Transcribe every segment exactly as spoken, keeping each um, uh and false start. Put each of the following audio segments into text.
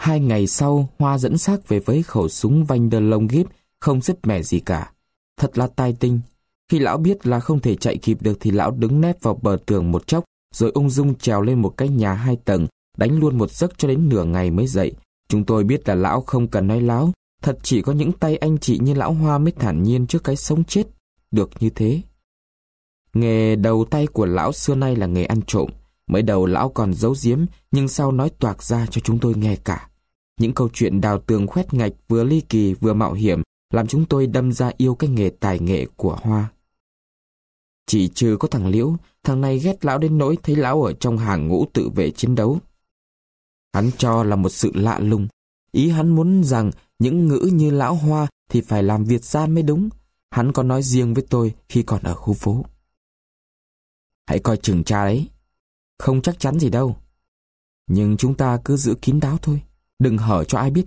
Hai ngày sau, Hoa dẫn xác về với khẩu súng Vanderlongheep không sứt mẻ gì cả. Thật là tài tinh. Khi lão biết là không thể chạy kịp được thì lão đứng nép vào bờ tường một chốc, rồi ung dung trèo lên một cái nhà hai tầng, đánh luôn một giấc cho đến nửa ngày mới dậy. Chúng tôi biết là lão không cần nói láo, thật chỉ có những tay anh chị như lão Hoa mới thản nhiên trước cái sống chết được như thế. Nghề đầu tay của lão xưa nay là nghề ăn trộm. Mới đầu lão còn giấu giếm, nhưng sau nói toạc ra cho chúng tôi nghe cả. Những câu chuyện đào tường khoét ngạch vừa ly kỳ vừa mạo hiểm làm chúng tôi đâm ra yêu cái nghề tài nghệ của Hoa. Chỉ trừ có thằng Liễu, thằng này ghét lão đến nỗi thấy lão ở trong hàng ngũ tự vệ chiến đấu. Hắn cho là một sự lạ lùng. Ý hắn muốn rằng những ngữ như lão Hoa thì phải làm Việt gian mới đúng. Hắn có nói riêng với tôi khi còn ở khu phố. Hãy coi chừng cha đấy. Không chắc chắn gì đâu. Nhưng chúng ta cứ giữ kín đáo thôi. Đừng hở cho ai biết.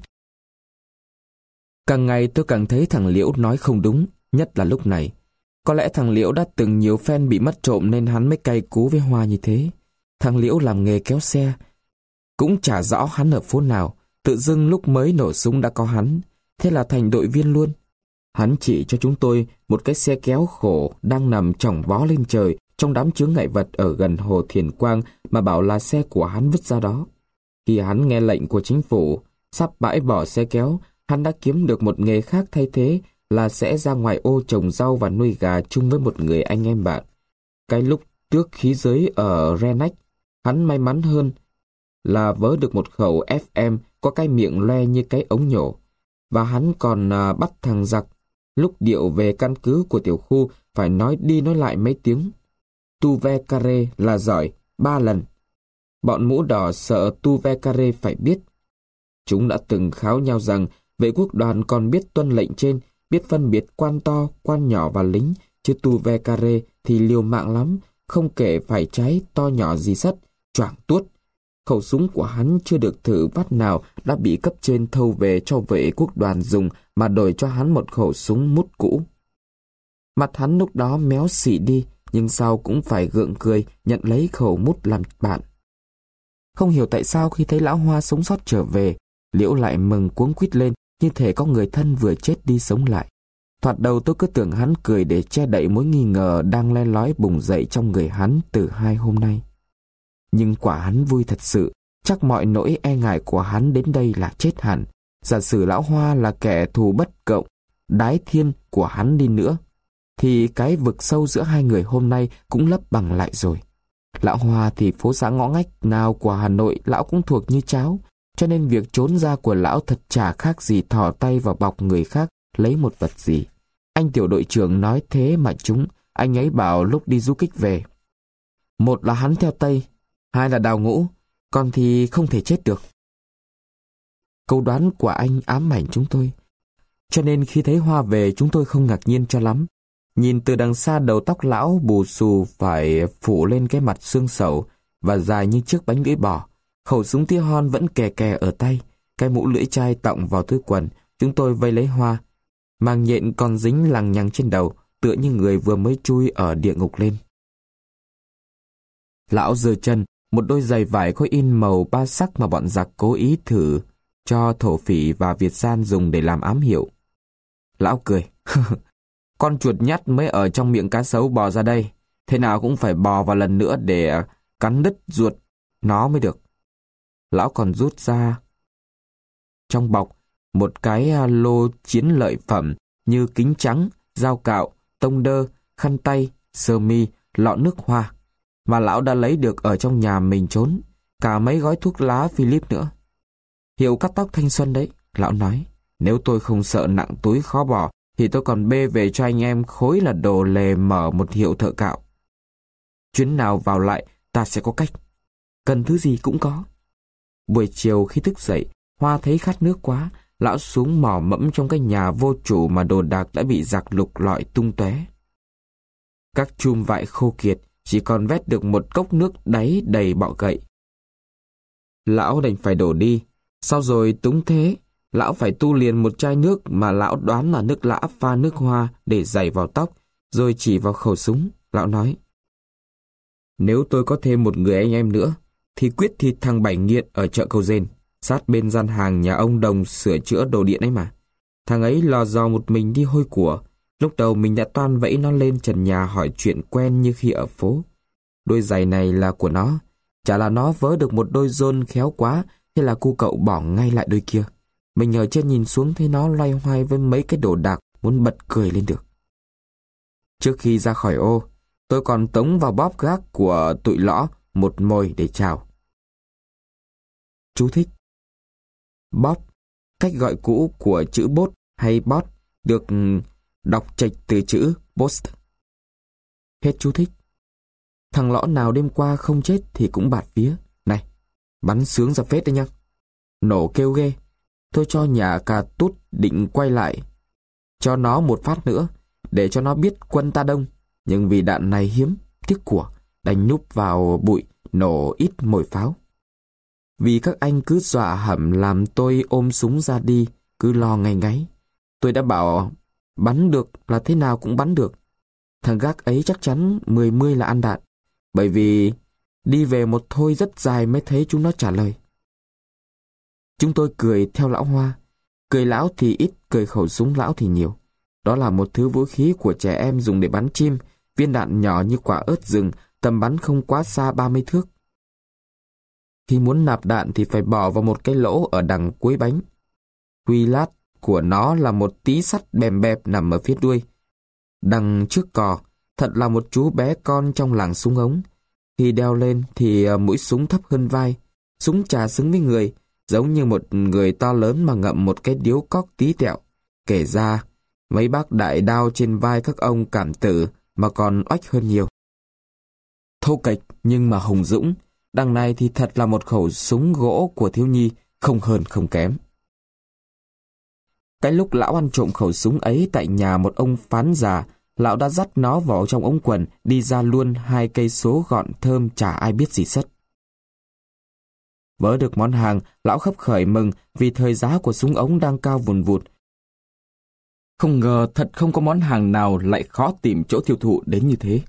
Càng ngày tôi càng thấy thằng Liễu nói không đúng, nhất là lúc này. Có lẽ thằng Liễu đã từng nhiều phen bị mất trộm nên hắn mới cay cú với Hoa như thế. Thằng Liễu làm nghề kéo xe. Cũng chả rõ hắn ở phố nào. Tự dưng lúc mới nổ súng đã có hắn. Thế là thành đội viên luôn. Hắn chỉ cho chúng tôi một cái xe kéo khổ đang nằm chỏng vó lên trời trong đám chướng ngại vật ở gần hồ Thiền Quang mà bảo là xe của hắn vứt ra đó. Khi hắn nghe lệnh của chính phủ sắp bãi bỏ xe kéo, hắn đã kiếm được một nghề khác thay thế là sẽ ra ngoài ô trồng rau và nuôi gà chung với một người anh em bạn. Cái lúc tước khí giới ở Renach, hắn may mắn hơn là vớ được một khẩu ép em có cái miệng loe như cái ống nhổ. Và hắn còn à, bắt thằng giặc lúc điệu về căn cứ của tiểu khu phải nói đi nói lại mấy tiếng. Tu ve carré là giỏi, ba lần. Bọn mũ đỏ sợ tu ve carré phải biết. Chúng đã từng kháo nhau rằng vệ quốc đoàn còn biết tuân lệnh trên, biết phân biệt quan to, quan nhỏ và lính, chứ tu ve carré thì liều mạng lắm, không kể phải trái to nhỏ gì sắt, choảng tuốt. Khẩu súng của hắn chưa được thử vắt nào đã bị cấp trên thâu về cho vệ quốc đoàn dùng mà đổi cho hắn một khẩu súng mút cũ. Mặt hắn lúc đó méo xị đi, nhưng sau cũng phải gượng cười nhận lấy khẩu mút làm bạn. Không hiểu tại sao khi thấy lão Hoa sống sót trở về, Liễu lại mừng cuống quýt lên như thể có người thân vừa chết đi sống lại. Thoạt đầu tôi cứ tưởng hắn cười để che đậy mối nghi ngờ đang le lói bùng dậy trong người hắn từ hai hôm nay. Nhưng quả hắn vui thật sự, chắc mọi nỗi e ngại của hắn đến đây là chết hẳn. Giả sử lão Hoa là kẻ thù bất cộng, đái thiên của hắn đi nữa, thì cái vực sâu giữa hai người hôm nay cũng lấp bằng lại rồi. Lão Hoa thì phố xã ngõ ngách nào của Hà Nội lão cũng thuộc như cháo, cho nên việc trốn ra của lão thật chả khác gì thò tay vào bọc người khác lấy một vật gì. Anh tiểu đội trưởng nói thế mà chúng, anh ấy bảo lúc đi du kích về. Một là hắn theo Tây, hai là đào ngũ, còn thì không thể chết được. Câu đoán của anh ám ảnh chúng tôi. Cho nên khi thấy Hoa về chúng tôi không ngạc nhiên cho lắm. Nhìn từ đằng xa đầu tóc lão bù xù phải phủ lên cái mặt xương sầu và dài như chiếc bánh lưỡi bò. Khẩu súng tia hon vẫn kè kè ở tay, cái mũ lưỡi chai tọng vào túi quần. Chúng tôi vây lấy Hoa. Màng nhện còn dính lằng nhằng trên đầu, tựa như người vừa mới chui ở địa ngục lên. Lão giơ chân, một đôi giày vải có in màu ba sắc mà bọn giặc cố ý thử cho thổ phỉ và Việt gian dùng để làm ám hiệu. Lão cười. Con chuột nhắt mới ở trong miệng cá sấu bò ra đây, thế nào cũng phải bò vào lần nữa để cắn đứt ruột nó mới được. Lão còn rút ra trong bọc một cái lô chiến lợi phẩm như kính trắng, dao cạo, tông đơ, khăn tay, sơ mi, lọ nước hoa mà lão đã lấy được ở trong nhà mình trốn, cả mấy gói thuốc lá Philip nữa. Hiệu cắt tóc thanh xuân đấy, lão nói. Nếu tôi không sợ nặng túi khó bỏ thì tôi còn bê về cho anh em khối là đồ lề mở một hiệu thợ cạo. Chuyến nào vào lại ta sẽ có cách. Cần thứ gì cũng có. Buổi chiều khi thức dậy, Hoa thấy khát nước quá, lão xuống mò mẫm trong cái nhà vô chủ mà đồ đạc đã bị giặc lục lọi tung tóe. Các chum vại khô kiệt, chỉ còn vét được một cốc nước đáy đầy bọ gậy. Lão đành phải đổ đi. Sau rồi túng thế, lão phải tu liền một chai nước mà lão đoán là nước lã pha nước hoa để dày vào tóc, rồi chỉ vào khẩu súng. Lão nói, nếu tôi có thêm một người anh em nữa, thì quyết thịt thằng Bảy nghiện ở chợ Cầu Dền. sát bên gian hàng nhà ông Đồng sửa chữa đồ điện ấy mà. Thằng ấy lò dò một mình đi hôi của. Lúc đầu mình đã toan vẫy nó lên trần nhà hỏi chuyện quen như khi ở phố. Đôi giày này là của nó. Chả là nó vớ được một đôi giôn khéo quá, thế là cu cậu bỏ ngay lại đôi kia. Mình ở trên nhìn xuống thấy nó loay hoay với mấy cái đồ đạc, muốn bật cười lên được. Trước khi ra khỏi ô, tôi còn tống vào bóp gác của tụi lõ một mồi để chào. Chú thích: bóp, cách gọi cũ của chữ bốt hay bót, được đọc chệch từ chữ post. Hết chú thích. Thằng lõ nào đêm qua không chết thì cũng bạt vía. Này, bắn sướng ra phết đấy nhá. Nổ kêu ghê. Tôi cho nhà cà tút định quay lại cho nó một phát nữa, để cho nó biết quân ta đông. Nhưng vì đạn này hiếm, tiếc của, đành núp vào bụi, nổ ít mồi pháo. Vì các anh cứ dọa hẩm làm tôi ôm súng ra đi, cứ lo ngay ngáy. Tôi đã bảo bắn được là thế nào cũng bắn được. Thằng gác ấy chắc chắn mười mươi là ăn đạn, bởi vì đi về một thôi rất dài mới thấy chúng nó trả lời. Chúng tôi cười theo lão Hoa. Cười lão thì ít, cười khẩu súng lão thì nhiều. Đó là một thứ vũ khí của trẻ em dùng để bắn chim, viên đạn nhỏ như quả ớt rừng, tầm bắn không quá xa ba mươi thước. Khi muốn nạp đạn thì phải bỏ vào một cái lỗ ở đằng cuối bánh. Quy lát của nó là một tí sắt bèm bẹp nằm ở phía đuôi. Đằng trước cò, thật là một chú bé con trong làng súng ống. Khi đeo lên thì mũi súng thấp hơn vai, súng chà xứng với người, giống như một người to lớn mà ngậm một cái điếu cóc tí tẹo. Kể ra, mấy bác đại đao trên vai các ông cảm tử mà còn oách hơn nhiều. Thô kệch nhưng mà hùng dũng, đằng này thì thật là một khẩu súng gỗ của thiếu nhi, không hơn không kém. Cái lúc lão ăn trộm khẩu súng ấy tại nhà một ông phán già, lão đã dắt nó vào trong ống quần, đi ra luôn hai cây số gọn thơm chả ai biết gì sất. Vớ được món hàng, lão khấp khởi mừng vì thời giá của súng ống đang cao vùn vụt. Không ngờ thật không có món hàng nào lại khó tìm chỗ tiêu thụ đến như thế.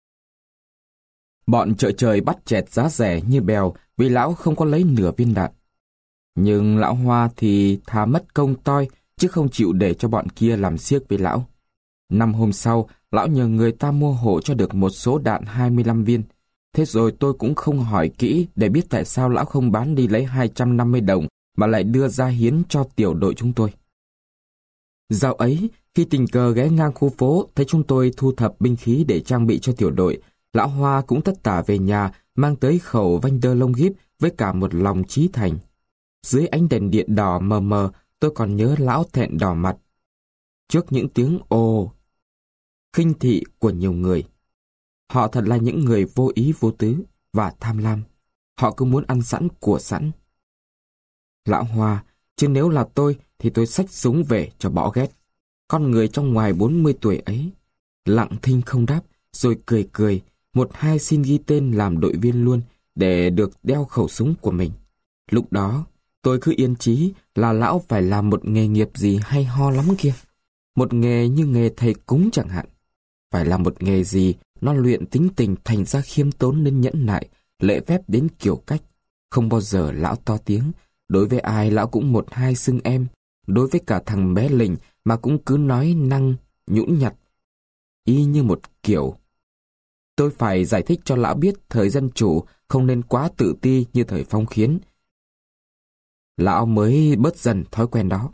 Bọn chợ trời bắt chẹt giá rẻ như bèo vì lão không có lấy nửa viên đạn. Nhưng lão Hoa thì thà mất công toi chứ không chịu để cho bọn kia làm xiếc với lão. Năm hôm sau, lão nhờ người ta mua hộ cho được một số đạn hai mươi lăm viên. Thế rồi tôi cũng không hỏi kỹ để biết tại sao lão không bán đi lấy hai trăm năm mươi đồng mà lại đưa ra hiến cho tiểu đội chúng tôi. Dạo ấy, khi tình cờ ghé ngang khu phố, thấy chúng tôi thu thập binh khí để trang bị cho tiểu đội, lão Hoa cũng tất tả về nhà, mang tới khẩu Vander lông gíp với cả một lòng chí thành. Dưới ánh đèn điện đỏ mờ mờ, tôi còn nhớ lão thẹn đỏ mặt. Trước những tiếng ồ, khinh thị của nhiều người. Họ thật là những người vô ý vô tứ và tham lam. Họ cứ muốn ăn sẵn của sẵn. Lão Hoa, chứ nếu là tôi thì tôi xách súng về cho bỏ ghét. Con người trong ngoài bốn mươi tuổi ấy, lặng thinh không đáp, rồi cười cười, một hai xin ghi tên làm đội viên luôn để được đeo khẩu súng của mình. Lúc đó, tôi cứ yên chí là lão phải làm một nghề nghiệp gì hay ho lắm kia. Một nghề như nghề thầy cúng chẳng hạn. Phải làm một nghề gì nó luyện tính tình thành ra khiêm tốn nên nhẫn nại, lễ phép đến kiểu cách. Không bao giờ lão to tiếng, đối với ai lão cũng một hai xưng em, đối với cả thằng bé Lình mà cũng cứ nói năng, nhũn nhặt, y như một kiểu. Tôi phải giải thích cho lão biết thời dân chủ không nên quá tự ti như thời phong kiến. Lão mới bớt dần thói quen đó.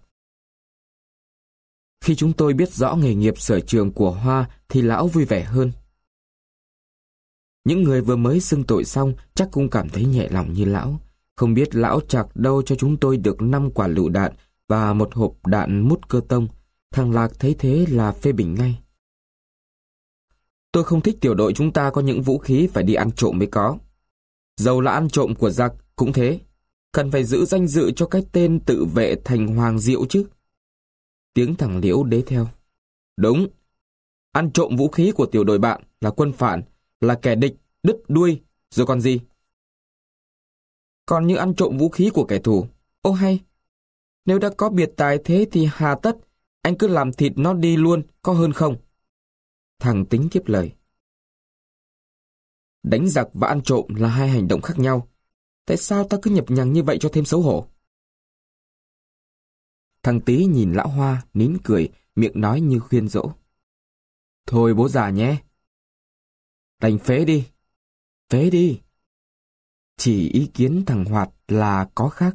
Khi chúng tôi biết rõ nghề nghiệp sở trường của Hoa thì lão vui vẻ hơn. Những người vừa mới xưng tội xong chắc cũng cảm thấy nhẹ lòng như lão. Không biết lão chạc đâu cho chúng tôi được năm quả lựu đạn và một hộp đạn mút cơ tông. Thằng Lạc thấy thế là phê bình ngay. Tôi không thích tiểu đội chúng ta có những vũ khí phải đi ăn trộm mới có. Dầu là ăn trộm của giặc cũng thế. Cần phải giữ danh dự cho cái tên tự vệ thành Hoàng Diệu chứ. Tiếng thằng Liễu đế theo. Đúng. Ăn trộm vũ khí của tiểu đội bạn là quân phản, là kẻ địch, đứt đuôi, rồi còn gì? Còn như ăn trộm vũ khí của kẻ thù. Ô hay, nếu đã có biệt tài thế thì hà tất, anh cứ làm thịt nó đi luôn, có hơn không? Thằng Tính tiếp lời. Đánh giặc và ăn trộm là hai hành động khác nhau. Tại sao ta cứ nhập nhằng như vậy cho thêm xấu hổ? Thằng Tý nhìn lão Hoa, nín cười, miệng nói như khuyên dỗ. Thôi bố già nhé. Đành phế đi. Phế đi. Chỉ ý kiến thằng Hoạt là có khác.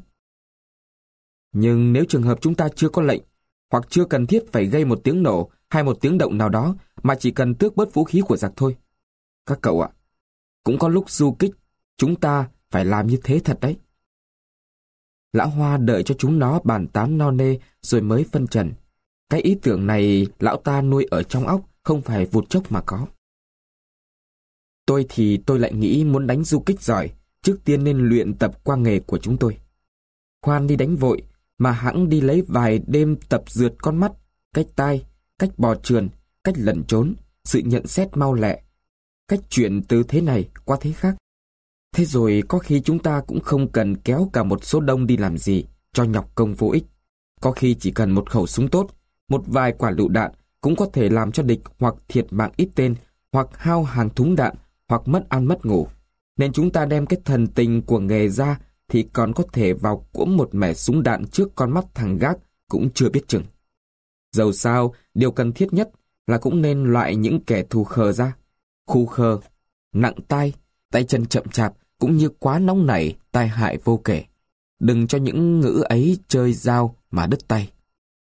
Nhưng nếu trường hợp chúng ta chưa có lệnh, hoặc chưa cần thiết phải gây một tiếng nổ hay một tiếng động nào đó, mà chỉ cần tước bớt vũ khí của giặc thôi. Các cậu ạ, cũng có lúc du kích, chúng ta phải làm như thế thật đấy. Lão Hoa đợi cho chúng nó bàn tán no nê rồi mới phân trần. Cái ý tưởng này lão ta nuôi ở trong óc, không phải vụt chốc mà có. Tôi thì tôi lại nghĩ muốn đánh du kích giỏi, trước tiên nên luyện tập qua nghề của chúng tôi. Khoan đi đánh vội, mà hẵng đi lấy vài đêm tập rượt con mắt, cách tai, cách bò trườn, cách lẩn trốn, sự nhận xét mau lẹ, cách chuyển từ thế này qua thế khác. Thế rồi có khi chúng ta cũng không cần kéo cả một số đông đi làm gì, cho nhọc công vô ích. Có khi chỉ cần một khẩu súng tốt, một vài quả lựu đạn cũng có thể làm cho địch hoặc thiệt mạng ít tên, hoặc hao hàng thúng đạn, hoặc mất ăn mất ngủ. Nên chúng ta đem cái thần tình của nghề ra thì còn có thể vào cuỗm một mẻ súng đạn trước con mắt thằng gác cũng chưa biết chừng. Dầu sao, điều cần thiết nhất là cũng nên loại những kẻ thù khờ ra. Khu khờ, nặng tai, tay chân chậm chạp, cũng như quá nóng nảy, tai hại vô kể. Đừng cho những ngữ ấy chơi dao mà đứt tay.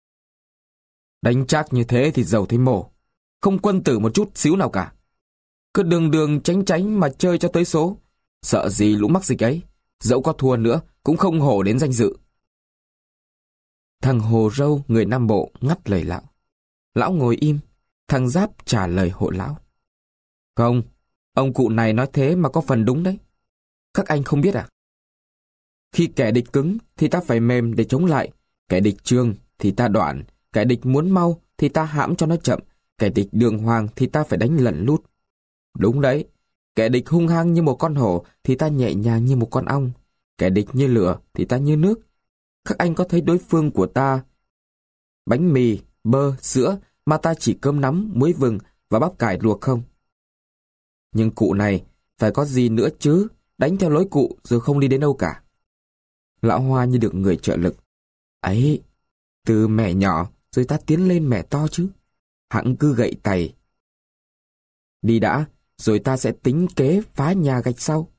Đánh chắc như thế thì giàu thấy mổ, không quân tử một chút xíu nào cả. Cứ đường đường tránh tránh mà chơi cho tới số, sợ gì lũ mắc dịch ấy, dẫu có thua nữa cũng không hổ đến danh dự. Thằng Hồ Râu người Nam Bộ ngắt lời lão. Lão ngồi im, thằng Giáp trả lời hộ lão. Không, ông cụ này nói thế mà có phần đúng đấy. Các anh không biết à? Khi kẻ địch cứng thì ta phải mềm để chống lại, kẻ địch trương thì ta đoạn, kẻ địch muốn mau thì ta hãm cho nó chậm, kẻ địch đường hoàng thì ta phải đánh lẩn lút. Đúng đấy, kẻ địch hung hăng như một con hổ thì ta nhẹ nhàng như một con ong, kẻ địch như lửa thì ta như nước. Các anh có thấy đối phương của ta bánh mì, bơ, sữa mà ta chỉ cơm nắm, muối vừng và bắp cải luộc không? Nhưng cụ này phải có gì nữa chứ, đánh theo lối cụ rồi không đi đến đâu cả. Lão Hoa như được người trợ lực. Ấy, từ mẻ nhỏ rồi ta tiến lên mẻ to chứ. Hẵng cứ gậy tày. Đi đã, rồi ta sẽ tính kế phá nhà gạch sau.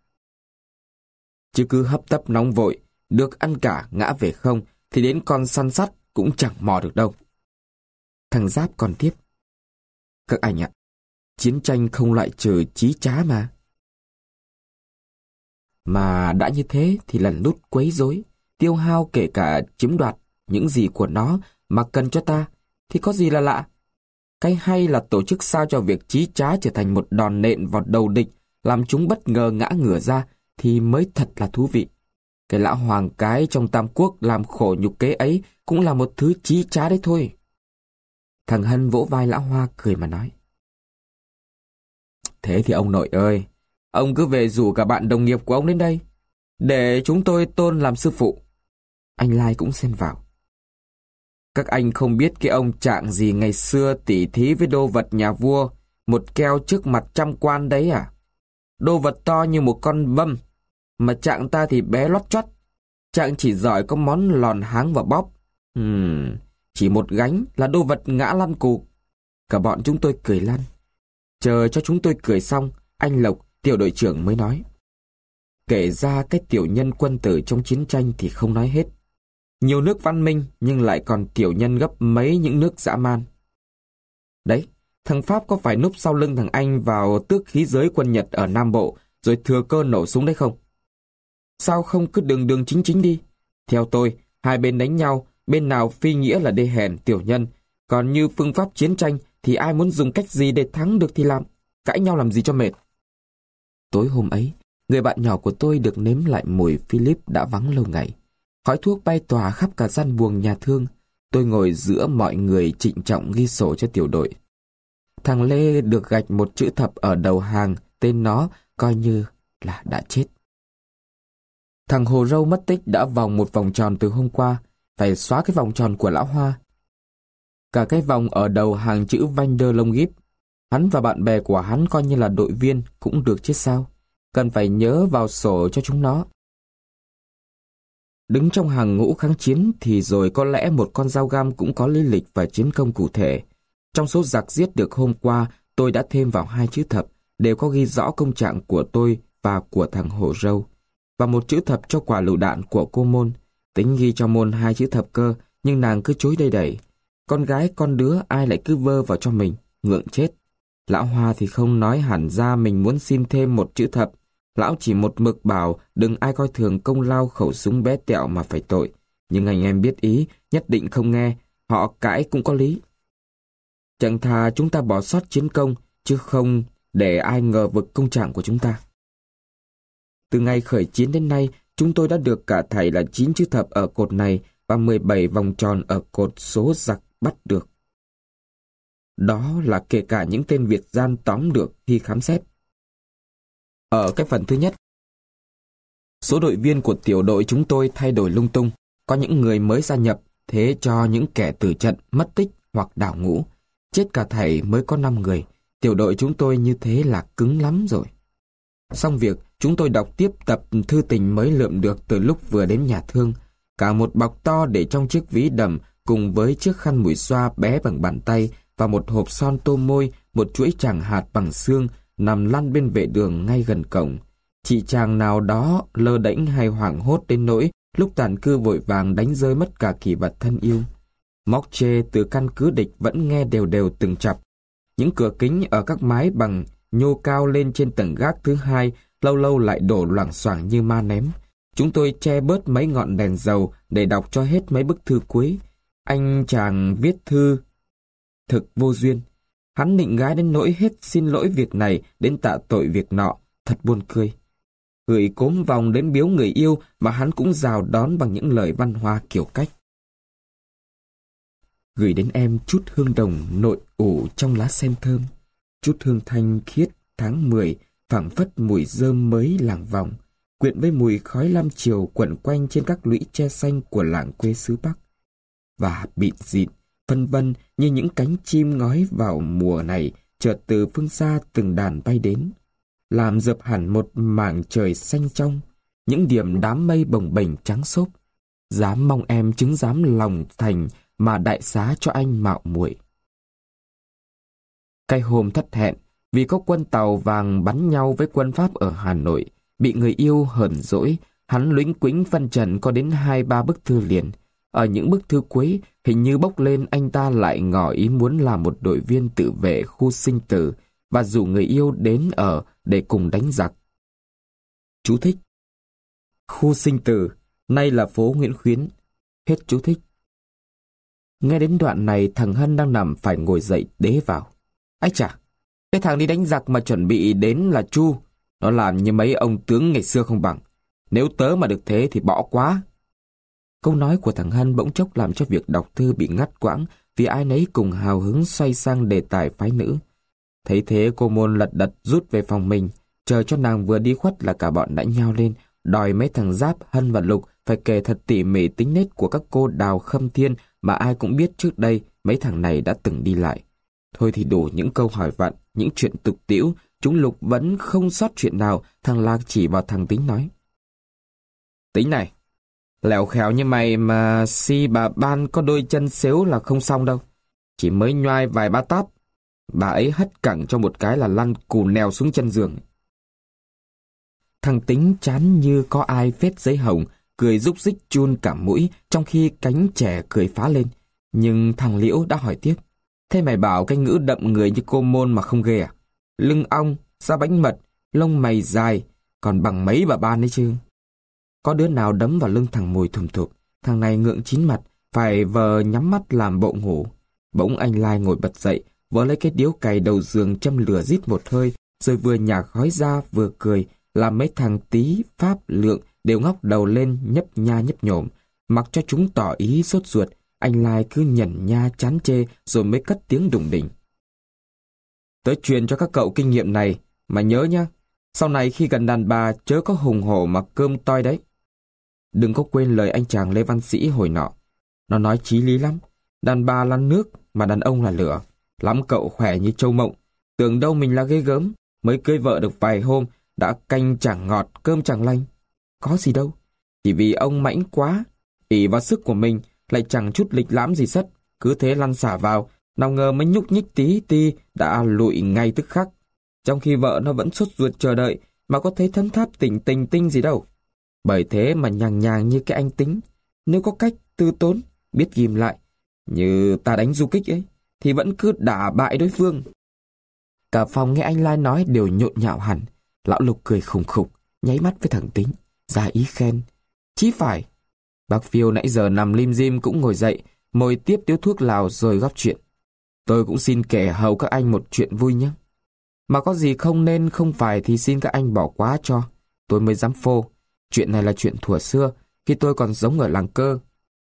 Chứ cứ hấp tấp nóng vội, được ăn cả ngã về không, thì đến con săn sắt cũng chẳng mò được đâu. Thằng Giáp còn tiếp. Các anh ạ, chiến tranh không loại trừ chí trá mà. Mà đã như thế thì lần lút quấy rối, tiêu hao kể cả chiếm đoạt những gì của nó mà cần cho ta, thì có gì là lạ. Cái hay là tổ chức sao cho việc chí trá trở thành một đòn nện vào đầu địch, làm chúng bất ngờ ngã ngửa ra, thì mới thật là thú vị. Cái lão hoàng cái trong Tam Quốc làm khổ nhục kế ấy cũng là một thứ chí trá đấy thôi. Thằng Hân vỗ vai lão Hoa cười mà nói. Thế thì ông nội ơi, ông cứ về rủ cả bạn đồng nghiệp của ông đến đây, để chúng tôi tôn làm sư phụ. Anh Lai cũng xen vào. Các anh không biết cái ông Trạng gì ngày xưa tỉ thí với đô vật nhà vua, một keo trước mặt trăm quan đấy à? Đô vật to như một con bâm, mà Trạng ta thì bé lót chót. Trạng chỉ giỏi có món lòn háng và bóp. Hmm, chỉ một gánh là đô vật ngã lăn cục. Cả bọn chúng tôi cười lăn. Chờ cho chúng tôi cười xong, anh Lộc, tiểu đội trưởng mới nói. Kể ra cái tiểu nhân quân tử trong chiến tranh thì không nói hết. Nhiều nước văn minh nhưng lại còn tiểu nhân gấp mấy những nước dã man. Đấy, thằng Pháp có phải núp sau lưng thằng Anh vào tước khí giới quân Nhật ở Nam Bộ rồi thừa cơ nổ súng đấy không? Sao không cứ đường đường chính chính đi? Theo tôi, hai bên đánh nhau, bên nào phi nghĩa là đê hèn tiểu nhân, còn như phương pháp chiến tranh thì ai muốn dùng cách gì để thắng được thì làm, cãi nhau làm gì cho mệt. Tối hôm ấy, người bạn nhỏ của tôi được nếm lại mùi Philip đã vắng lâu ngày. Khói thuốc bay tỏa khắp cả gian buồng nhà thương. Tôi ngồi giữa mọi người trịnh trọng ghi sổ cho tiểu đội. Thằng Lê được gạch một chữ thập ở đầu hàng, tên nó coi như là đã chết. Thằng Hồ Râu mất tích đã vòng một vòng tròn từ hôm qua, phải xóa cái vòng tròn của lão Hoa. Cả cái vòng ở đầu hàng chữ Vander Longip. Hắn và bạn bè của hắn coi như là đội viên cũng được chứ sao. Cần phải nhớ vào sổ cho chúng nó. Đứng trong hàng ngũ kháng chiến thì rồi có lẽ một con dao găm cũng có lý lịch và chiến công cụ thể. Trong số giặc giết được hôm qua, tôi đã thêm vào hai chữ thập, đều có ghi rõ công trạng của tôi và của thằng Hổ Râu, và một chữ thập cho quả lựu đạn của cô Môn. Tính ghi cho Môn hai chữ thập cơ, nhưng nàng cứ chối đầy đẩy. Con gái con đứa ai lại cứ vơ vào cho mình, ngượng chết. Lão Hoa thì không nói hẳn ra mình muốn xin thêm một chữ thập. Lão chỉ một mực bảo đừng ai coi thường công lao khẩu súng bé tẹo mà phải tội. Nhưng anh em biết ý, nhất định không nghe, họ cãi cũng có lý. Chẳng thà chúng ta bỏ sót chiến công, chứ không để ai ngờ vực công trạng của chúng ta. Từ ngày khởi chiến đến nay, chúng tôi đã được cả thảy là chín chữ thập ở cột này và mười bảy vòng tròn ở cột số giặc bắt được. Đó là kể cả những tên Việt gian tóm được khi khám xét. Ở cái phần thứ nhất, số đội viên của tiểu đội chúng tôi thay đổi lung tung. Có những người mới gia nhập, thế cho những kẻ tử trận, mất tích hoặc đào ngũ. Chết cả thảy mới có năm người. Tiểu đội chúng tôi như thế là cứng lắm rồi. Xong việc, chúng tôi đọc tiếp tập thư tình mới lượm được từ lúc vừa đến nhà thương. Cả một bọc to để trong chiếc ví đầm cùng với chiếc khăn mũi xoa bé bằng bàn tay và một hộp son tô môi, một chuỗi tràng hạt bằng xương nằm lăn bên vệ đường ngay gần cổng. Chị chàng nào đó lơ đễnh hay hoảng hốt đến nỗi lúc tàn cư vội vàng đánh rơi mất cả kỷ vật thân yêu. Móc chê từ căn cứ địch vẫn nghe đều đều từng chập. Những cửa kính ở các mái bằng nhô cao lên trên tầng gác thứ hai lâu lâu lại đổ loảng xoảng như ma ném. Chúng tôi che bớt mấy ngọn đèn dầu để đọc cho hết mấy bức thư cuối. Anh chàng viết thư thực vô duyên. Hắn nịnh gái đến nỗi hết xin lỗi việc này đến tạ tội việc nọ, thật buồn cười. Gửi cốm vòng đến biếu người yêu mà hắn cũng rào đón bằng những lời văn hoa kiểu cách. Gửi đến em chút hương đồng nội ủ trong lá sen thơm, chút hương thanh khiết tháng mười phảng phất mùi rơm mới làng vòng, quyện với mùi khói lam chiều quẩn quanh trên các lũy tre xanh của làng quê xứ Bắc. Và bịn dịn, vân vân như những cánh chim ngói vào mùa này chợt từ phương xa từng đàn bay đến, làm dập hẳn một mảng trời xanh trong, những điểm đám mây bồng bềnh trắng xốp. Dám mong em chứng dám lòng thành mà đại xá cho anh mạo muội. Cái hôm thất hẹn, vì có quân Tàu vàng bắn nhau với quân Pháp ở Hà Nội, bị người yêu hờn dỗi, hắn lुĩnh quĩnh phân trần có đến hai ba bức thư liền. Ở những bức thư cuối, hình như bốc lên anh ta lại ngỏ ý muốn làm một đội viên tự vệ khu sinh tử và rủ người yêu đến ở để cùng đánh giặc. Chú thích: khu sinh tử, nay là phố Nguyễn Khuyến. Hết chú thích. Nghe đến đoạn này, thằng Hân đang nằm phải ngồi dậy đế vào. Ái chà, cái thằng đi đánh giặc mà chuẩn bị đến là Chu. Nó làm như mấy ông tướng ngày xưa không bằng. Nếu tớ mà được thế thì bỏ quá. Câu nói của thằng Hân bỗng chốc làm cho việc đọc thư bị ngắt quãng vì ai nấy cùng hào hứng xoay sang đề tài phái nữ. Thấy thế cô Môn lật đật rút về phòng mình, chờ cho nàng vừa đi khuất là cả bọn đã nhao lên, đòi mấy thằng Giáp, Hân và Lục phải kể thật tỉ mỉ tính nết của các cô Đào, Khâm Thiên mà ai cũng biết trước đây mấy thằng này đã từng đi lại. Thôi thì đủ những câu hỏi vặn, những chuyện tục tĩu, chúng Lục vẫn không sót chuyện nào. Thằng Lạc chỉ vào thằng Tính nói: Tính này, lèo khéo như mày mà si bà ban có đôi chân xếu là không xong đâu. Chỉ mới nhoai vài ba tát, bà ấy hất cẳng cho một cái là lăn cù nèo xuống chân giường. Thằng Tính chán như có ai phết giấy hồng, cười rúc rích chun cả mũi, trong khi cánh trẻ cười phá lên. Nhưng thằng Liễu đã hỏi tiếp: Thế mày bảo cái ngữ đậm người như cô Môn mà không ghê à? Lưng ong, da bánh mật, lông mày dài, còn bằng mấy bà ban ấy chứ. Có đứa nào đấm vào lưng thằng Mùi thùm thụp, thằng này ngượng chín mặt, phải vờ nhắm mắt làm bộ ngủ. Bỗng anh Lai ngồi bật dậy, vớ lấy cái điếu cày đầu giường châm lửa rít một hơi, rồi vừa nhả khói ra vừa cười, làm mấy thằng Tý, Pháp, Lượng đều ngóc đầu lên nhấp nha nhấp nhổm. Mặc cho chúng tỏ ý sốt ruột, anh Lai cứ nhẩn nha chán chê rồi mới cất tiếng đùng đỉnh: Tớ truyền cho các cậu kinh nghiệm này, mà nhớ nhá, sau này khi gần đàn bà chớ có hùng hổ mà cơm toi đấy. Đừng có quên lời anh chàng Lê Văn Sĩ hồi nọ. Nó nói chí lý lắm. Đàn bà là nước mà đàn ông là lửa. Lắm cậu khỏe như trâu mộng, tưởng đâu mình là ghê gớm, mới cưới vợ được vài hôm đã canh chẳng ngọt cơm chẳng lanh. Có gì đâu. Chỉ vì ông mãnh quá, ỷ vào sức của mình, lại chẳng chút lịch lãm gì sất, cứ thế lăn xả vào, nào ngờ mới nhúc nhích tí ti đã lụi ngay tức khắc. Trong khi vợ nó vẫn sốt ruột chờ đợi, mà có thấy thấm tháp tỉnh tình tinh gì đâu. Bởi thế mà nhàng nhàng như cái anh tính, nếu có cách tư tốn, biết ghim lại, như ta đánh du kích ấy, thì vẫn cứ đả bại đối phương. Cả phòng nghe anh Lai nói đều nhộn nhạo hẳn. Lão Lục cười khùng khục, nháy mắt với thằng Tính, ra ý khen. Chí phải. Bác Phiêu nãy giờ nằm lim dim cũng ngồi dậy, mồi tiếp điếu thuốc lào rồi góp chuyện. Tôi cũng xin kể hầu các anh một chuyện vui nhé. Mà có gì không nên không phải thì xin các anh bỏ quá cho. Tôi mới dám phô. Chuyện này là chuyện thuở xưa, khi tôi còn sống ở làng Cơ.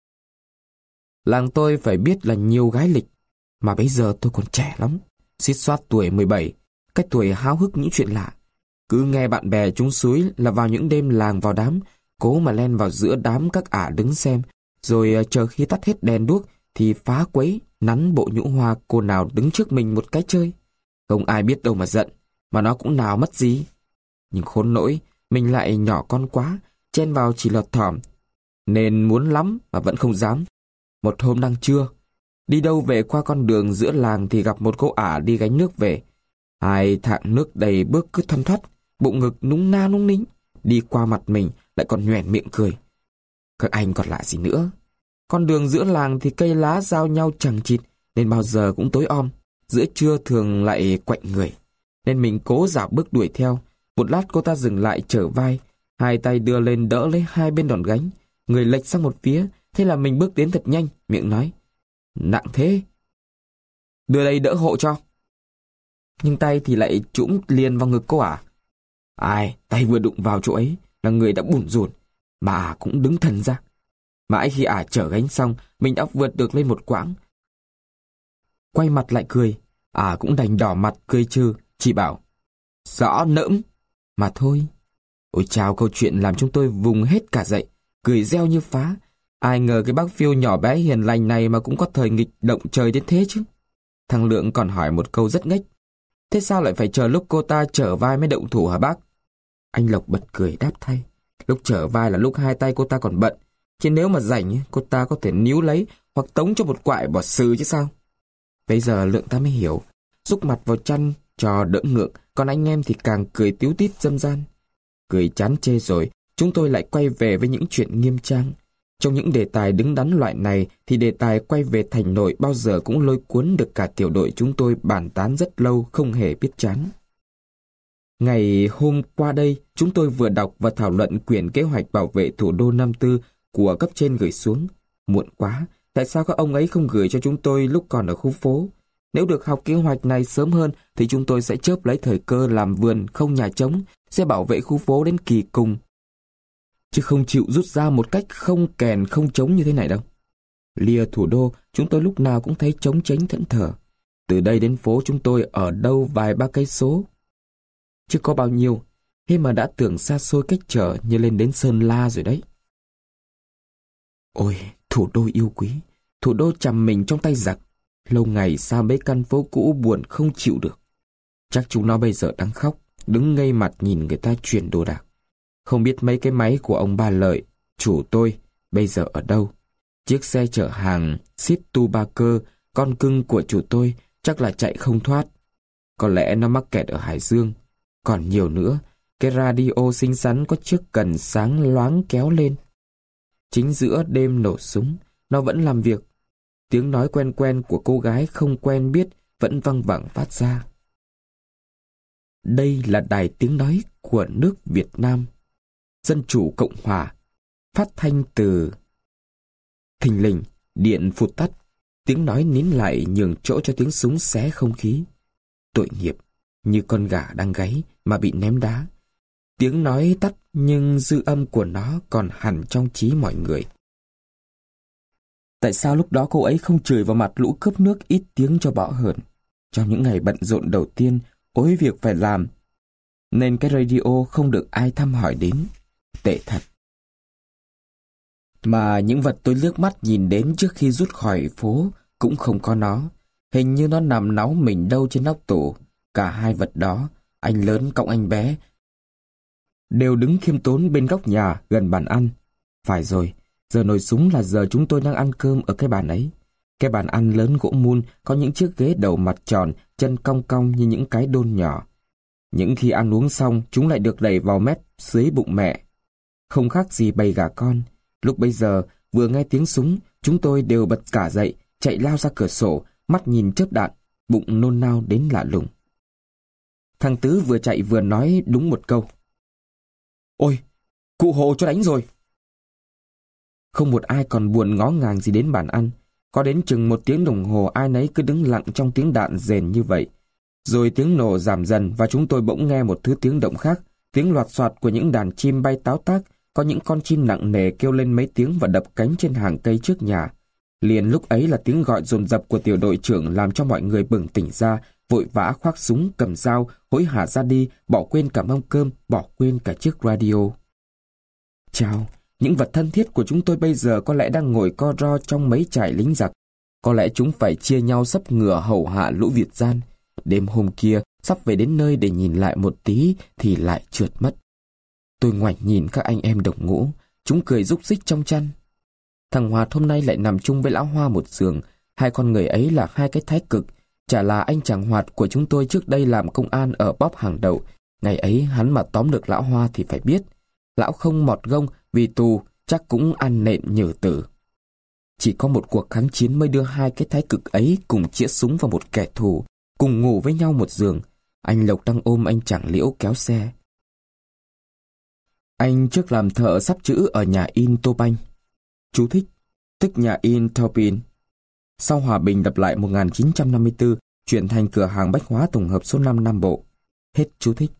Làng tôi phải biết là nhiều gái lịch, mà bây giờ tôi còn trẻ lắm, xít xoát tuổi mười bảy, cái tuổi háo hức những chuyện lạ. Cứ nghe bạn bè chúng xúi là vào những đêm làng vào đám, cố mà len vào giữa đám các ả đứng xem, rồi chờ khi tắt hết đèn đuốc thì phá quấy, nắn bộ nhũ hoa cô nào đứng trước mình một cái chơi. Không ai biết đâu mà giận, mà nó cũng nào mất gì. Nhưng khốn nỗi, mình lại nhỏ con quá, chen vào chỉ lọt thỏm, nên muốn lắm mà vẫn không dám. Một hôm đang trưa, đi đâu về qua con đường giữa làng thì gặp một cô ả đi gánh nước về. Hai thạng nước đầy bước cứ thoăn thoắt, bụng ngực núng na núng nính, đi qua mặt mình lại còn nhoẻn miệng cười. Các anh còn lạ gì nữa. Con đường giữa làng thì cây lá giao nhau chằng chịt, nên bao giờ cũng tối om. Giữa trưa thường lại quạnh người, nên mình cố dạo bước đuổi theo. Một lát cô ta dừng lại trở vai, hai tay đưa lên đỡ lấy hai bên đòn gánh, người lệch sang một phía. Thế là mình bước đến thật nhanh, miệng nói: Nặng thế, đưa đây đỡ hộ cho. Nhưng tay thì lại trũm liền vào ngực cô ả. Ai, tay vừa đụng vào chỗ ấy là người đã bủn rủn, mà ả cũng đứng thần ra. Mãi khi ả chở gánh xong, mình đã vượt được lên một quãng. Quay mặt lại cười, ả cũng đành đỏ mặt cười trừ, chỉ bảo: Rõ nỡm, mà thôi. Ôi chào, câu chuyện làm chúng tôi vùng hết cả dậy, cười reo như phá. Ai ngờ cái bác Phiêu nhỏ bé hiền lành này mà cũng có thời nghịch động trời đến thế chứ. Thằng Lượng còn hỏi một câu rất nghếch: Thế sao lại phải chờ lúc cô ta trở vai mới động thủ hả bác? Anh Lộc bật cười đáp thay: Lúc trở vai là lúc hai tay cô ta còn bận, chứ nếu mà rảnh cô ta có thể níu lấy hoặc tống cho một quại bỏ xừ chứ sao. Bây giờ Lượng ta mới hiểu, xúc mặt vào chăn cho đỡ ngượng, còn anh em thì càng cười tíu tít dâm gian. Cười chán chê rồi, chúng tôi lại quay về với những chuyện nghiêm trang. Trong những đề tài đứng đắn loại này thì đề tài quay về thành nội bao giờ cũng lôi cuốn được cả tiểu đội chúng tôi bàn tán rất lâu không hề biết chán. Ngày hôm qua đây, chúng tôi vừa đọc và thảo luận quyển kế hoạch bảo vệ thủ đô năm tư của cấp trên gửi xuống. Muộn quá, tại sao các ông ấy không gửi cho chúng tôi lúc còn ở khu phố? Nếu được học kế hoạch này sớm hơn thì chúng tôi sẽ chớp lấy thời cơ làm vườn không nhà trống, sẽ bảo vệ khu phố đến kỳ cùng. Chứ không chịu rút ra một cách không kèn không trống như thế này đâu. Lìa thủ đô, chúng tôi lúc nào cũng thấy trống tránh thẫn thờ. Từ đây đến phố chúng tôi ở đâu vài ba cây số, chứ có bao nhiêu, thế mà đã tưởng xa xôi cách trở như lên đến Sơn La rồi đấy. Ôi, thủ đô yêu quý, thủ đô chầm mình trong tay giặc. Lâu ngày xa mấy căn phố cũ buồn không chịu được. Chắc chúng nó bây giờ đang khóc, đứng ngây mặt nhìn người ta chuyển đồ đạc. Không biết mấy cái máy của ông Ba Lợi, chủ tôi, bây giờ ở đâu. Chiếc xe chở hàng Xít Tu Ba Cơ, con cưng của chủ tôi, chắc là chạy không thoát. Có lẽ nó mắc kẹt ở Hải Dương. Còn nhiều nữa, cái radio xinh xắn có chiếc cần sáng loáng kéo lên. Chính giữa đêm nổ súng, nó vẫn làm việc. Tiếng nói quen quen của cô gái không quen biết vẫn văng vẳng phát ra. Đây là đài tiếng nói của nước Việt Nam Dân chủ Cộng hòa, phát thanh từ... Thình lình, điện phụt tắt, tiếng nói nín lại nhường chỗ cho tiếng súng xé không khí. Tội nghiệp, như con gà đang gáy mà bị ném đá. Tiếng nói tắt nhưng dư âm của nó còn hằn trong trí mọi người. Tại sao lúc đó cô ấy không chửi vào mặt lũ cướp nước ít tiếng cho bỏ hờn? Trong những ngày bận rộn đầu tiên, ối việc phải làm, nên cái radio không được ai thăm hỏi đến. Tệ thật. Mà những vật tôi liếc mắt nhìn đến trước khi rút khỏi phố cũng không có nó. Hình như nó nằm náu mình đâu trên nóc tủ. Cả hai vật đó, anh lớn cộng anh bé, đều đứng khiêm tốn bên góc nhà gần bàn ăn. Phải rồi, giờ nổ súng là giờ chúng tôi đang ăn cơm ở cái bàn ấy. Cái bàn ăn lớn gỗ mun có những chiếc ghế đầu mặt tròn, chân cong cong như những cái đôn nhỏ. Những khi ăn uống xong, chúng lại được đẩy vào mép dưới bụng mẹ. Không khác gì bầy gà con. Lúc bấy giờ, vừa nghe tiếng súng, chúng tôi đều bật cả dậy, chạy lao ra cửa sổ, mắt nhìn chớp đạn, bụng nôn nao đến lạ lùng. Thằng Tứ vừa chạy vừa nói đúng một câu. Ôi, cụ Hồ cho đánh rồi. Không một ai còn buồn ngó ngàng gì đến bàn ăn. Có đến chừng một tiếng đồng hồ ai nấy cứ đứng lặng trong tiếng đạn rền như vậy. Rồi tiếng nổ giảm dần và chúng tôi bỗng nghe một thứ tiếng động khác, tiếng loạt soạt của những đàn chim bay táo tác, có những con chim nặng nề kêu lên mấy tiếng và đập cánh trên hàng cây trước nhà. Liền lúc ấy là tiếng gọi dồn dập của tiểu đội trưởng làm cho mọi người bừng tỉnh ra, vội vã khoác súng, cầm dao, hối hả ra đi, bỏ quên cả mâm cơm, bỏ quên cả chiếc radio. Chao, những vật thân thiết của chúng tôi bây giờ có lẽ đang ngồi co ro trong mấy trại lính giặc. Có lẽ chúng phải chia nhau sắp ngửa hầu hạ lũ Việt gian. Đêm hôm kia, sắp về đến nơi để nhìn lại một tí thì lại trượt mất. Tôi ngoảnh nhìn các anh em đồng ngũ, chúng cười rúc rích trong chăn. Thằng Hoạt hôm nay lại nằm chung với lão Hoa một giường. Hai con người ấy là hai cái thái cực. Chả là anh chàng Hoạt của chúng tôi trước đây làm công an ở bóp hàng đậu. Ngày ấy hắn mà tóm được lão Hoa thì phải biết. Lão không mọt gông vì tù, chắc cũng ăn nện nhử tử. Chỉ có một cuộc kháng chiến mới đưa hai cái thái cực ấy cùng chĩa súng vào một kẻ thù, cùng ngủ với nhau một giường. Anh Lộc đang ôm anh chàng Liễu kéo xe. Anh trước làm thợ sắp chữ ở nhà in Tô Banh. Chú thích, tức nhà in Taupin. Sau hòa bình đập lại một nghìn chín trăm năm mươi tư, chuyển thành cửa hàng bách hóa tổng hợp số năm Nam Bộ. Hết chú thích.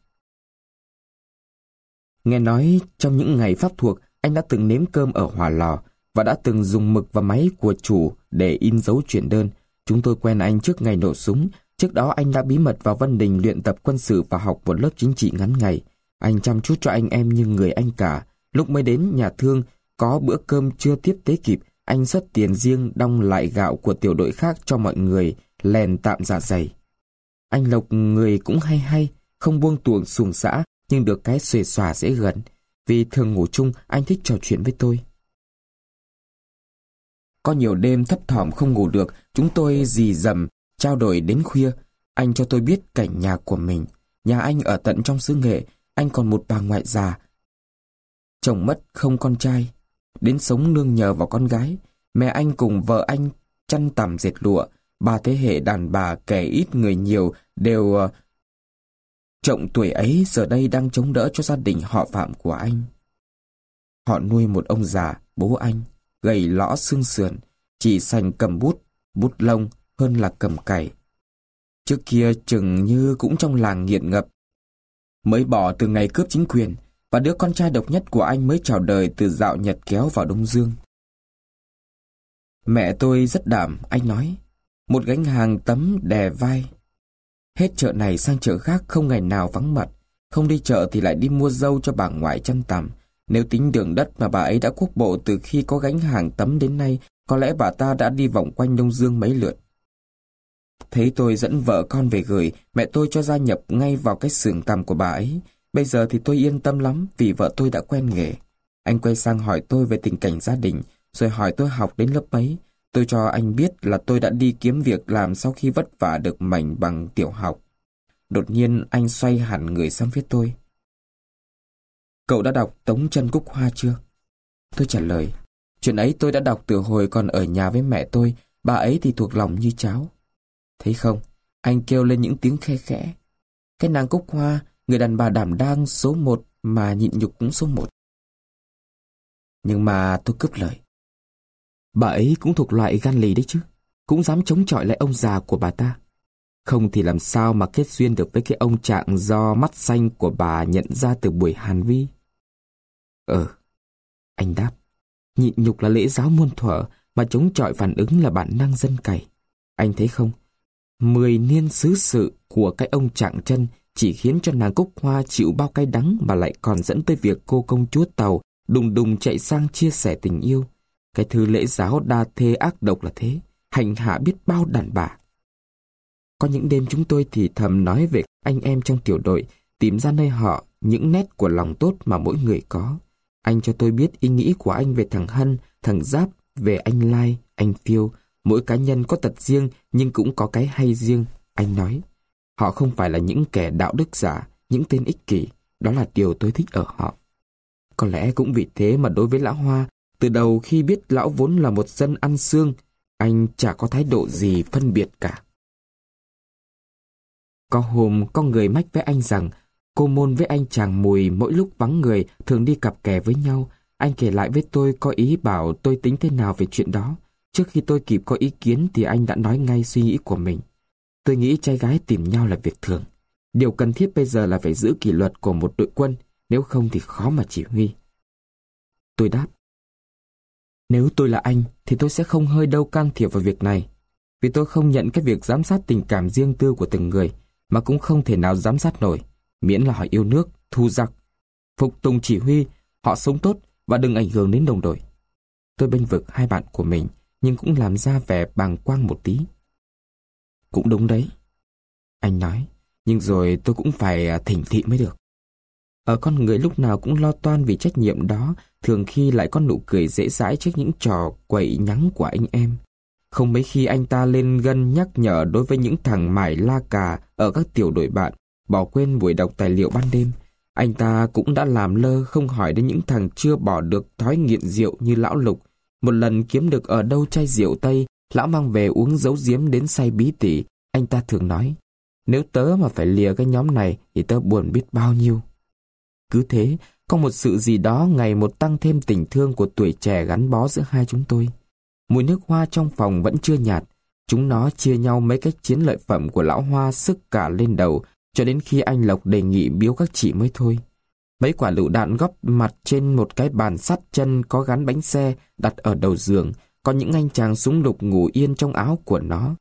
Nghe nói trong những ngày pháp thuộc, anh đã từng nếm cơm ở hỏa lò và đã từng dùng mực và máy của chủ để in dấu chuyển đơn. Chúng tôi quen anh trước ngày nổ súng. Trước đó anh đã bí mật vào Vân Đình luyện tập quân sự và học một lớp chính trị ngắn ngày. Anh chăm chút cho anh em như người anh cả. Lúc mới đến nhà thương, có bữa cơm chưa tiếp tế kịp, anh xuất tiền riêng đong lại gạo của tiểu đội khác cho mọi người lèn tạm dạ dày. Anh Lộc người cũng hay hay, không buông tuồng xuồng xã, nhưng được cái xuề xòa dễ gần. Vì thường ngủ chung, anh thích trò chuyện với tôi. Có nhiều đêm thấp thỏm không ngủ được, chúng tôi rì rầm, trao đổi đến khuya. Anh cho tôi biết cảnh nhà của mình. Nhà anh ở tận trong xứ Nghệ, anh còn một bà ngoại già. Chồng mất không con trai, đến sống nương nhờ vào con gái. Mẹ anh cùng vợ anh chăn tằm dệt lụa. Ba thế hệ đàn bà kẻ ít người nhiều đều uh, trộng tuổi ấy giờ đây đang chống đỡ cho gia đình họ Phạm của anh. Họ nuôi một ông già, bố anh, gầy lõ xương sườn, chỉ sành cầm bút, bút lông hơn là cầm cày. Trước kia chừng như cũng trong làng nghiện ngập. Mới bỏ từ ngày cướp chính quyền, và đứa con trai độc nhất của anh mới chào đời từ dạo Nhật kéo vào Đông Dương. Mẹ tôi rất đảm, anh nói. Một gánh hàng tấm đè vai. Hết chợ này sang chợ khác không ngày nào vắng mặt. Không đi chợ thì lại đi mua dâu cho bà ngoại chăn tằm. Nếu tính đường đất mà bà ấy đã quốc bộ từ khi có gánh hàng tấm đến nay, có lẽ bà ta đã đi vòng quanh Đông Dương mấy lượt. Thấy tôi dẫn vợ con về gửi, mẹ tôi cho gia nhập ngay vào cái xưởng tằm của bà ấy. Bây giờ thì tôi yên tâm lắm vì vợ tôi đã quen nghề. Anh quay sang hỏi tôi về tình cảnh gia đình, rồi hỏi tôi học đến lớp mấy. Tôi cho anh biết là tôi đã đi kiếm việc làm sau khi vất vả được mảnh bằng tiểu học. Đột nhiên anh xoay hẳn người sang phía tôi. Cậu đã đọc Tống Chân Cúc Hoa chưa? Tôi trả lời. Chuyện ấy tôi đã đọc từ hồi còn ở nhà với mẹ tôi. Bà ấy thì thuộc lòng như cháo. Thấy không? Anh kêu lên những tiếng khe khẽ. Cái nàng Cúc Hoa, người đàn bà đảm đang số một mà nhịn nhục cũng số một. Nhưng mà tôi cướp lời. Bà ấy cũng thuộc loại gan lì đấy chứ. Cũng dám chống chọi lại ông già của bà ta. Không thì làm sao mà kết duyên được với cái ông trạng do mắt xanh của bà nhận ra từ buổi Hàn Vi. Ờ, anh đáp. Nhịn nhục là lễ giáo muôn thuở, mà chống chọi phản ứng là bản năng dân cày. Anh thấy không? Mười niên xứ sự của cái ông trạng chân chỉ khiến cho nàng Cúc Hoa chịu bao cay đắng mà lại còn dẫn tới việc cô công chúa Tàu đùng đùng chạy sang chia sẻ tình yêu. Cái thứ lễ giáo đa thê ác độc là thế, hành hạ biết bao đàn bà. Có những đêm chúng tôi thì thầm nói về anh em trong tiểu đội, tìm ra nơi họ những nét của lòng tốt mà mỗi người có. Anh cho tôi biết ý nghĩ của anh về thằng Hân, thằng Giáp, về anh Lai, anh Phiêu. Mỗi cá nhân có tật riêng nhưng cũng có cái hay riêng. Anh nói, họ không phải là những kẻ đạo đức giả, những tên ích kỷ. Đó là điều tôi thích ở họ. Có lẽ cũng vì thế mà đối với lão Hoa, từ đầu khi biết lão vốn là một dân ăn xương, anh chả có thái độ gì phân biệt cả. Có hôm có người mách với anh rằng cô Môn với anh chàng Mùi mỗi lúc vắng người thường đi cặp kè với nhau. Anh kể lại với tôi có ý bảo tôi tính thế nào về chuyện đó. Trước khi tôi kịp có ý kiến thì anh đã nói ngay suy nghĩ của mình. Tôi nghĩ trai gái tìm nhau là việc thường. Điều cần thiết bây giờ là phải giữ kỷ luật của một đội quân, nếu không thì khó mà chỉ huy. Tôi đáp, nếu tôi là anh thì tôi sẽ không hơi đâu can thiệp vào việc này. Vì tôi không nhận cái việc giám sát tình cảm riêng tư của từng người, mà cũng không thể nào giám sát nổi, miễn là họ yêu nước, thu giặc, phục tùng chỉ huy, họ sống tốt và đừng ảnh hưởng đến đồng đội. Tôi bênh vực hai bạn của mình, nhưng cũng làm ra vẻ bàng quang một tí. Cũng đúng đấy, anh nói, nhưng rồi tôi cũng phải thỉnh thị mới được. Ở con người lúc nào cũng lo toan vì trách nhiệm đó, thường khi lại có nụ cười dễ dãi trước những trò quậy nhắng của anh em. Không mấy khi anh ta lên gân nhắc nhở đối với những thằng mải la cà ở các tiểu đội bạn, bỏ quên buổi đọc tài liệu ban đêm. Anh ta cũng đã làm lơ không hỏi đến những thằng chưa bỏ được thói nghiện rượu như lão Lục. Một lần kiếm được ở đâu chai rượu Tây, lão mang về uống giấu giếm đến say bí tỉ. Anh ta thường nói, nếu tớ mà phải lìa cái nhóm này thì tớ buồn biết bao nhiêu. Cứ thế, có một sự gì đó ngày một tăng thêm tình thương của tuổi trẻ gắn bó giữa hai chúng tôi. Mùi nước hoa trong phòng vẫn chưa nhạt. Chúng nó chia nhau mấy cái chiến lợi phẩm của lão Hoa sức cả lên đầu, cho đến khi anh Lộc đề nghị biếu các chị mới thôi. Mấy quả lựu đạn góp mặt trên một cái bàn sắt chân có gắn bánh xe đặt ở đầu giường, còn những anh chàng súng lục ngủ yên trong áo của nó.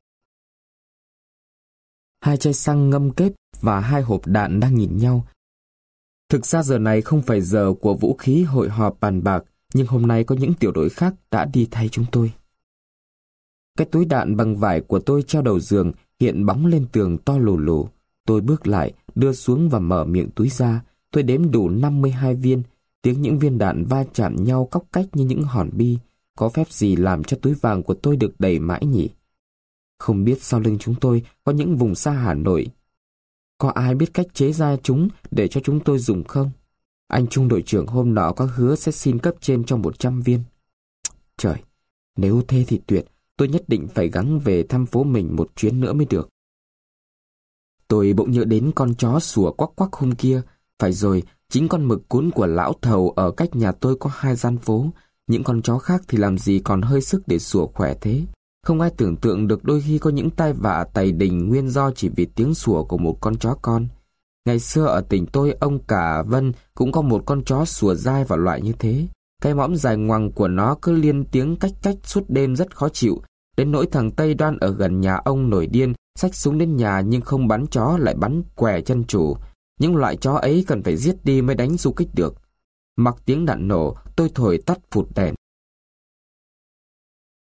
Hai chai xăng ngâm kết và hai hộp đạn đang nhìn nhau. Thực ra giờ này không phải giờ của vũ khí hội họp bàn bạc, nhưng hôm nay có những tiểu đội khác đã đi thay chúng tôi. Cái túi đạn bằng vải của tôi treo đầu giường hiện bóng lên tường to lù lù. Tôi bước lại, đưa xuống và mở miệng túi ra. Tôi đếm đủ năm mươi hai viên. Tiếng những viên đạn va chạm nhau cóc cách như những hòn bi. Có phép gì làm cho túi vàng của tôi được đầy mãi nhỉ? Không biết sau lưng chúng tôi có những vùng xa Hà Nội. Có ai biết cách chế ra chúng để cho chúng tôi dùng không? Anh trung đội trưởng hôm nọ có hứa sẽ xin cấp trên cho một trăm viên. Trời, nếu thế thì tuyệt, tôi nhất định phải gắng về thăm phố mình một chuyến nữa mới được. Tôi bỗng nhớ đến con chó sủa quắc quắc hôm kia. Phải rồi, chính con mực cún của lão thầu ở cách nhà tôi có hai gian phố. Những con chó khác thì làm gì còn hơi sức để sủa khỏe thế. Không ai tưởng tượng được đôi khi có những tai vạ tày đình nguyên do chỉ vì tiếng sủa của một con chó con. Ngày xưa ở tỉnh tôi, ông Cả Vân cũng có một con chó sủa dai và loại như thế. Cái mõm dài ngoằng của nó cứ liên tiếng cách cách suốt đêm rất khó chịu. Đến nỗi thằng Tây Đoan ở gần nhà ông nổi điên, xách súng đến nhà nhưng không bắn chó lại bắn què chân chủ. Những loại chó ấy cần phải giết đi mới đánh du kích được. Mặc tiếng đạn nổ, tôi thổi tắt phụt đèn.